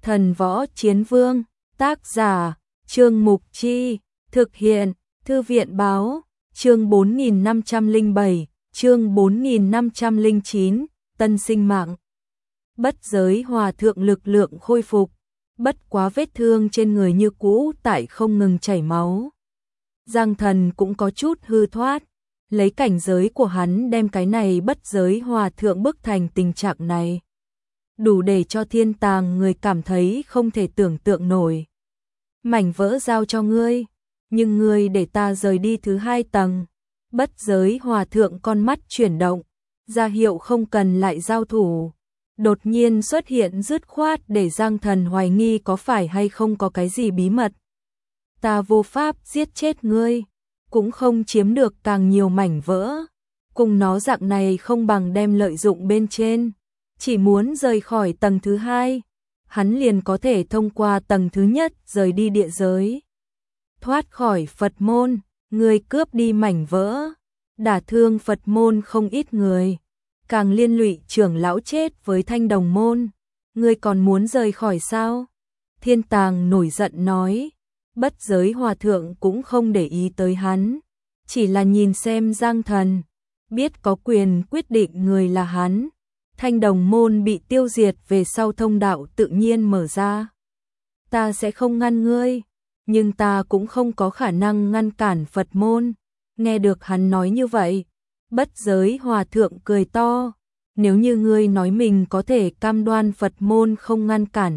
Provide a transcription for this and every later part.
Thần Võ Chiến Vương, tác giả, Trương Mục Chi, thực hiện, Thư viện Báo, chương 4507, chương 4509, tân sinh mạng. Bất giới hòa thượng lực lượng khôi phục, bất quá vết thương trên người như cũ tại không ngừng chảy máu. Giang Thần cũng có chút hư thoát, lấy cảnh giới của hắn đem cái này bất giới hòa thượng bức thành tình trạng này. Đủ để cho Thiên Tàng người cảm thấy không thể tưởng tượng nổi. Mảnh vỡ giao cho ngươi, nhưng ngươi để ta rời đi thứ 2 tầng. Bất giới hòa thượng con mắt chuyển động, ra hiệu không cần lại giao thủ. Đột nhiên xuất hiện dứt khoát để Giang Thần hoài nghi có phải hay không có cái gì bí mật. Ta vô pháp giết chết ngươi, cũng không chiếm được càng nhiều mảnh vỡ. Cùng nó dạng này không bằng đem lợi dụng bên trên. Chỉ muốn rời khỏi tầng thứ 2, hắn liền có thể thông qua tầng thứ nhất rời đi địa giới. Thoát khỏi Phật môn, người cướp đi mảnh vỡ, đả thương Phật môn không ít người, càng liên lụy trưởng lão chết với Thanh Đồng môn. Ngươi còn muốn rời khỏi sao? Thiên Tàng nổi giận nói. Bất giới hòa thượng cũng không để ý tới hắn, chỉ là nhìn xem Giang Thần, biết có quyền quyết định người là hắn. Thanh Đồng môn bị tiêu diệt về sau thông đạo tự nhiên mở ra. Ta sẽ không ngăn ngươi, nhưng ta cũng không có khả năng ngăn cản Phật môn. Nghe được hắn nói như vậy, bất giới hòa thượng cười to. Nếu như ngươi nói mình có thể cam đoan Phật môn không ngăn cản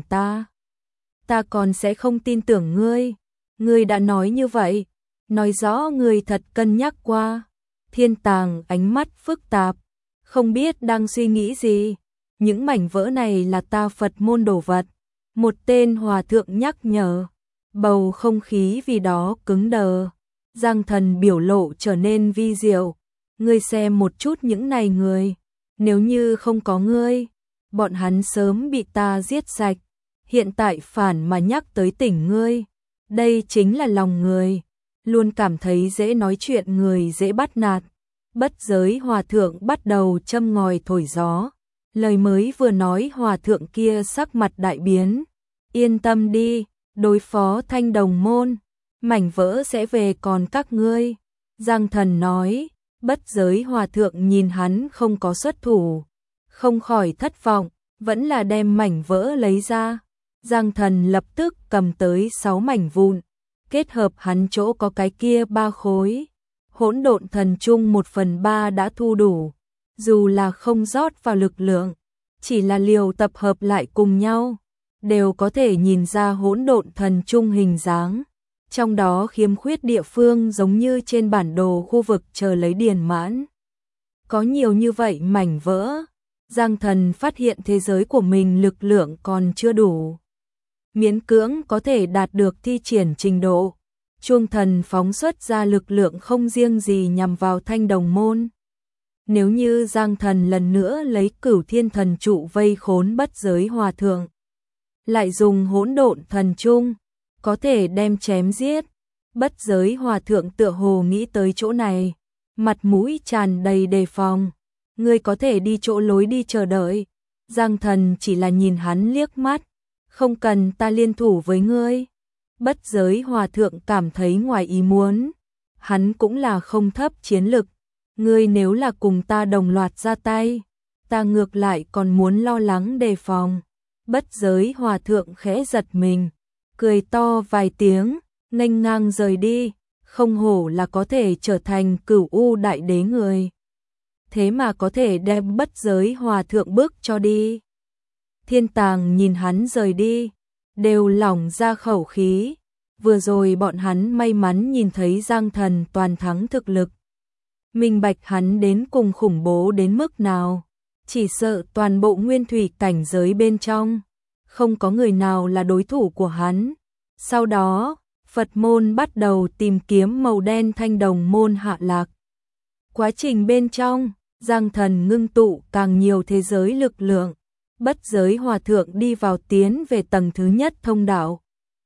ta còn sẽ không tin tưởng ngươi. Ngươi đã nói như vậy, nói rõ ngươi thật cân nhắc qua. Thiên Tàng ánh mắt phức tạp, không biết đang suy nghĩ gì. Những mảnh vỡ này là ta Phật môn đồ vật. Một tên hòa thượng nhắc nhở. Bầu không khí vì đó cứng đờ. Giang Thần biểu lộ trở nên vi diệu. Ngươi xem một chút những này người. Nếu như không có ngươi, bọn hắn sớm bị ta giết sạch. Hiện tại phản mà nhắc tới tỉnh ngươi. Đây chính là lòng người. Luôn cảm thấy dễ nói chuyện người dễ bắt nạt. Bất giới hòa thượng bắt đầu châm ngòi thổi gió. Lời mới vừa nói hòa thượng kia sắc mặt đại biến. Yên tâm đi, đối phó Thanh Đồng môn, mảnh vỡ sẽ về còn các ngươi. Giang Thần nói. Bất giới hòa thượng nhìn hắn không có xuất thủ, không khỏi thất vọng, vẫn là đem mảnh vỡ lấy ra. Giang Thần lập tức cầm tới 6 mảnh vụn, kết hợp hắn chỗ có cái kia 3 khối. Hỗn độn thần chung 1/3 đã thu đủ, dù là không rót vào lực lượng, chỉ là liều tập hợp lại cùng nhau, đều có thể nhìn ra hỗn độn thần chung hình dáng. Trong đó khiếm khuyết địa phương giống như trên bản đồ khu vực chờ lấy điền mãn. Có nhiều như vậy mảnh vỡ, Giang Thần phát hiện thế giới của mình lực lượng còn chưa đủ. Miễn cưỡng có thể đạt được thi triển trình độ. Chuông thần phóng xuất ra lực lượng không riêng gì nhằm vào Thanh Đồng môn. Nếu như Giang Thần lần nữa lấy Cửu Thiên Thần trụ vây khốn bất giới hòa thượng, lại dùng hỗn độn thần chung, có thể đem chém giết. Bất giới hòa thượng tựa hồ nghĩ tới chỗ này, mặt mũi tràn đầy đề phòng. Ngươi có thể đi chỗ lối đi chờ đợi. Giang Thần chỉ là nhìn hắn liếc mắt, không cần ta liên thủ với ngươi. Bất giới hòa thượng cảm thấy ngoài ý muốn, hắn cũng là không thấp chiến lực. Ngươi nếu là cùng ta đồng loạt ra tay, ta ngược lại còn muốn lo lắng đề phòng. Bất giới hòa thượng khẽ giật mình, cười to vài tiếng, nghênh ngang rời đi. Không hổ là có thể trở thành Cửu U đại đế người, thế mà có thể đem bất giới hòa thượng bước cho đi. Thiên Tàng nhìn hắn rời đi, đều lỏng ra khẩu khí. Vừa rồi bọn hắn may mắn nhìn thấy Giang Thần toàn thắng thực lực, minh bạch hắn đến cùng khủng bố đến mức nào. Chỉ sợ toàn bộ nguyên thủy cảnh giới bên trong, không có người nào là đối thủ của hắn. Sau đó, Phật môn bắt đầu tìm kiếm màu đen Thanh Đồng môn hạ lạc. Quá trình bên trong, Giang Thần ngưng tụ càng nhiều thế giới lực lượng. Bất giới hòa thượng đi vào tiến về tầng thứ nhất thông đạo.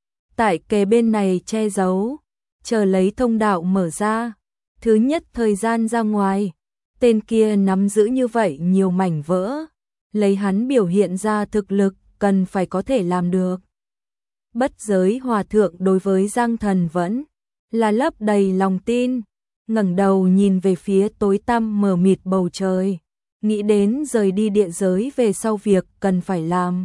Tại kề bên này che giấu, chờ lấy thông đạo mở ra. Thứ nhất thời gian ra ngoài, tên kia nắm giữ như vậy nhiều mảnh vỡ. Lấy hắn biểu hiện ra thực lực, cần phải có thể làm được. Bất Giới Hòa Thượng đối với Giang Thần vẫn là lấp đầy lòng tin, ngẩng đầu nhìn về phía tối tăm mờ mịt bầu trời, nghĩ đến rời đi địa giới về sau việc cần phải làm.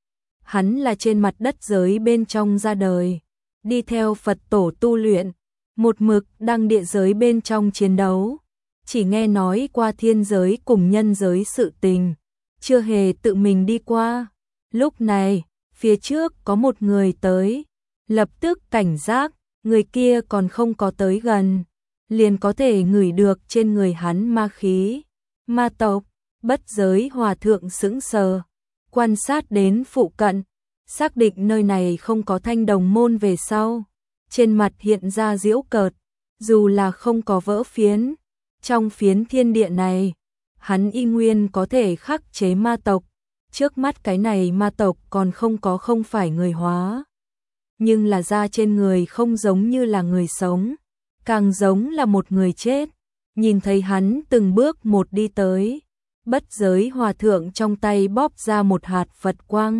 Hắn là trên mặt đất giới bên trong ra đời, đi theo Phật tổ tu luyện, một mực đang địa giới bên trong chiến đấu, chỉ nghe nói qua thiên giới cùng nhân giới sự tình, chưa hề tự mình đi qua. Lúc này, phía trước có một người tới, lập tức cảnh giác, người kia còn không có tới gần, liền có thể ngửi được trên người hắn ma khí. Ma tộc. Bất Giới Hòa Thượng sững sờ, quan sát đến phụ cận, xác định nơi này không có Thanh Đồng môn về sau, trên mặt hiện ra giễu cợt, dù là không có vỡ phiến, trong phiến thiên địa này, hắn y nguyên có thể khắc chế ma tộc, trước mắt cái này ma tộc còn không phải người hóa, nhưng là da trên người không giống như là người sống, càng giống là một người chết. Nhìn thấy hắn từng bước một đi tới, Bất Giới Hòa Thượng trong tay bóp ra một hạt Phật quang.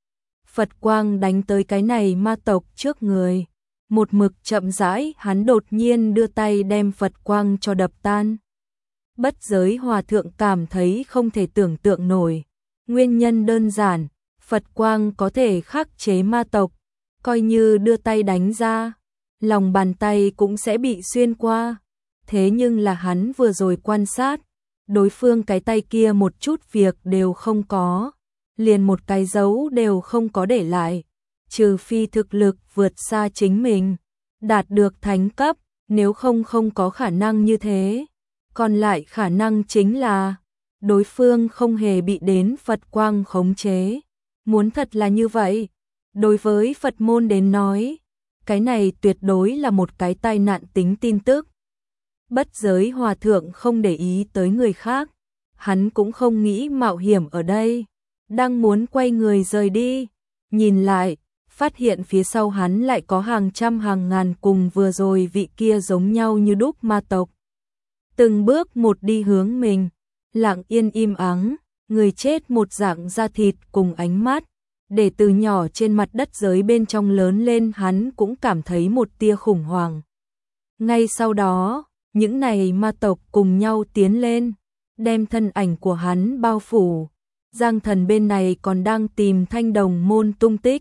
Phật quang đánh tới cái này ma tộc trước người, một mực chậm rãi, hắn đột nhiên đưa tay đem Phật quang cho đập tan. Bất Giới Hòa Thượng cảm thấy không thể tưởng tượng nổi, nguyên nhân đơn giản, Phật quang có thể khắc chế ma tộc, coi như đưa tay đánh ra, lòng bàn tay cũng sẽ bị xuyên qua. Thế nhưng là hắn vừa rồi quan sát, đối phương cái tay kia một chút việc đều không có, liền một cái dấu đều không có để lại, trừ phi thực lực vượt xa chính mình, đạt được thánh cấp, nếu không có khả năng như thế. Còn lại khả năng chính là đối phương không hề bị đến Phật quang khống chế. Muốn thật là như vậy, đối với Phật môn đến nói, cái này tuyệt đối là một cái tai nạn tính tin tức. Bất Giới Hòa Thượng không để ý tới người khác, hắn cũng không nghĩ mạo hiểm ở đây, đang muốn quay người rời đi, nhìn lại, phát hiện phía sau hắn lại có hàng trăm hàng ngàn cùng vừa rồi vị kia giống nhau như đúc ma tộc. Từng bước một đi hướng mình, lặng yên im ắng, người chết một dạng da thịt cùng ánh mắt, để từ nhỏ trên mặt đất giới bên trong lớn lên hắn cũng cảm thấy một tia khủng hoảng. Ngay sau đó, những này ma tộc cùng nhau tiến lên, đem thân ảnh của hắn bao phủ. Giang Thần bên này còn đang tìm Thanh Đồng môn tung tích.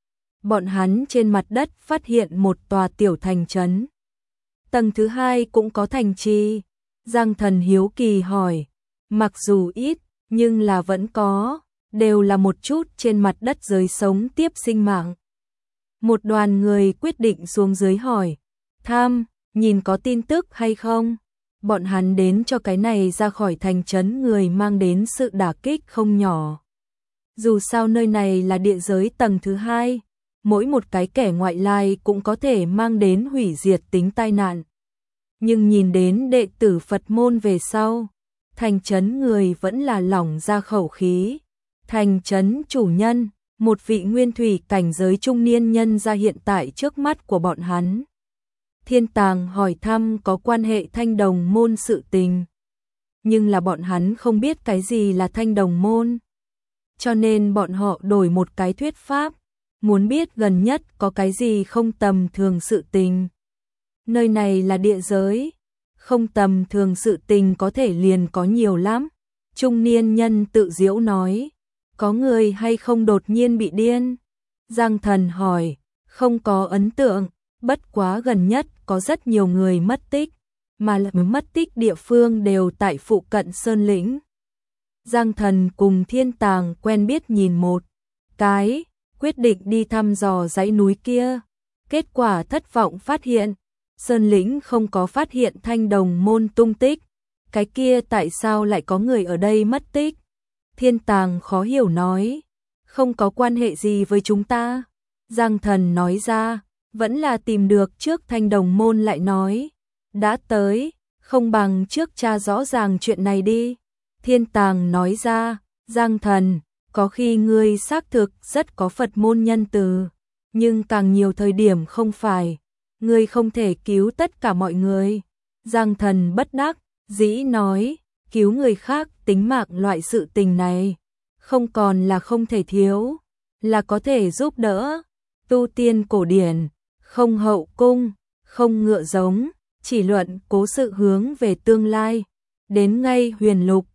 Bọn hắn trên mặt đất phát hiện một tòa tiểu thành trấn. Tầng thứ hai cũng có thành trì. Giang Thần hiếu kỳ hỏi, mặc dù ít, nhưng là vẫn có, đều là một chút trên mặt đất giới sống tiếp sinh mạng. Một đoàn người quyết định xuống dưới hỏi, Tham, nhìn có tin tức hay không? Bọn hắn đến cho cái này ra khỏi thành trấn người mang đến sự đả kích không nhỏ. Dù sao nơi này là địa giới tầng thứ hai, mỗi một cái kẻ ngoại lai cũng có thể mang đến hủy diệt tính tai nạn. Nhưng nhìn đến đệ tử Phật môn về sau, thành trấn người vẫn là lỏng ra khẩu khí. Thành trấn chủ nhân, một vị nguyên thủy cảnh giới trung niên nhân ra hiện tại trước mắt của bọn hắn. Thiên Tàng hỏi thăm có quan hệ Thanh Đồng môn sự tình. Nhưng là bọn hắn không biết cái gì là Thanh Đồng môn. Cho nên bọn họ đổi một cái thuyết pháp, muốn biết gần nhất có cái gì không tầm thường sự tình. Nơi này là địa giới, không tầm thường sự tình có thể liền có nhiều lắm. Trung niên nhân tự giễu nói, có người hay không đột nhiên bị điên? Giang Thần hỏi, không có ấn tượng, bất quá gần nhất có rất nhiều người mất tích, mà là mất tích địa phương đều tại phụ cận Sơn Lĩnh. Giang Thần cùng Thiên Tàng quen biết nhìn một cái, quyết định đi thăm dò dãy núi kia. Kết quả thất vọng phát hiện, Sơn Lĩnh không có phát hiện Thanh Đồng môn tung tích. Cái kia tại sao lại có người ở đây mất tích? Thiên Tàng khó hiểu nói, không có quan hệ gì với chúng ta. Giang Thần nói ra, vẫn là tìm được trước Thanh Đồng môn lại nói. Đã tới, không bằng trước tra rõ ràng chuyện này đi. Thiên Tàng nói ra, Giang Thần, có khi ngươi xác thực rất có Phật môn nhân từ, nhưng càng nhiều thời điểm không phải. Ngươi không thể cứu tất cả mọi người. Giang Thần bất đắc dĩ nói, cứu người khác tính mạng loại sự tình này, không còn là không thể thiếu. là có thể giúp đỡ. Tu tiên cổ điển, không hậu cung, không ngựa giống, chỉ luận cố sự hướng về tương lai. Đến ngay huyền lục,